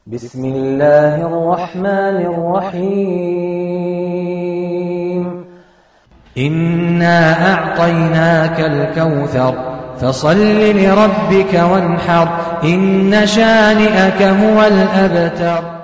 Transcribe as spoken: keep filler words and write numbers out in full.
بسم الله الرحمن الرحيم إنا أعطيناك الكوثر فصل لربك وانحر إن شانئك هو الأبتر.